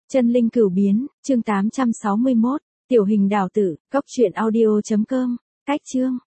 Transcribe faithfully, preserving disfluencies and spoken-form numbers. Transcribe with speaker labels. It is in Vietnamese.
Speaker 1: Chân linh cửu biến, chương tám trăm sáu mươi mốt, tiểu hình đào tử, cốc truyện audio chấm com, cách chương.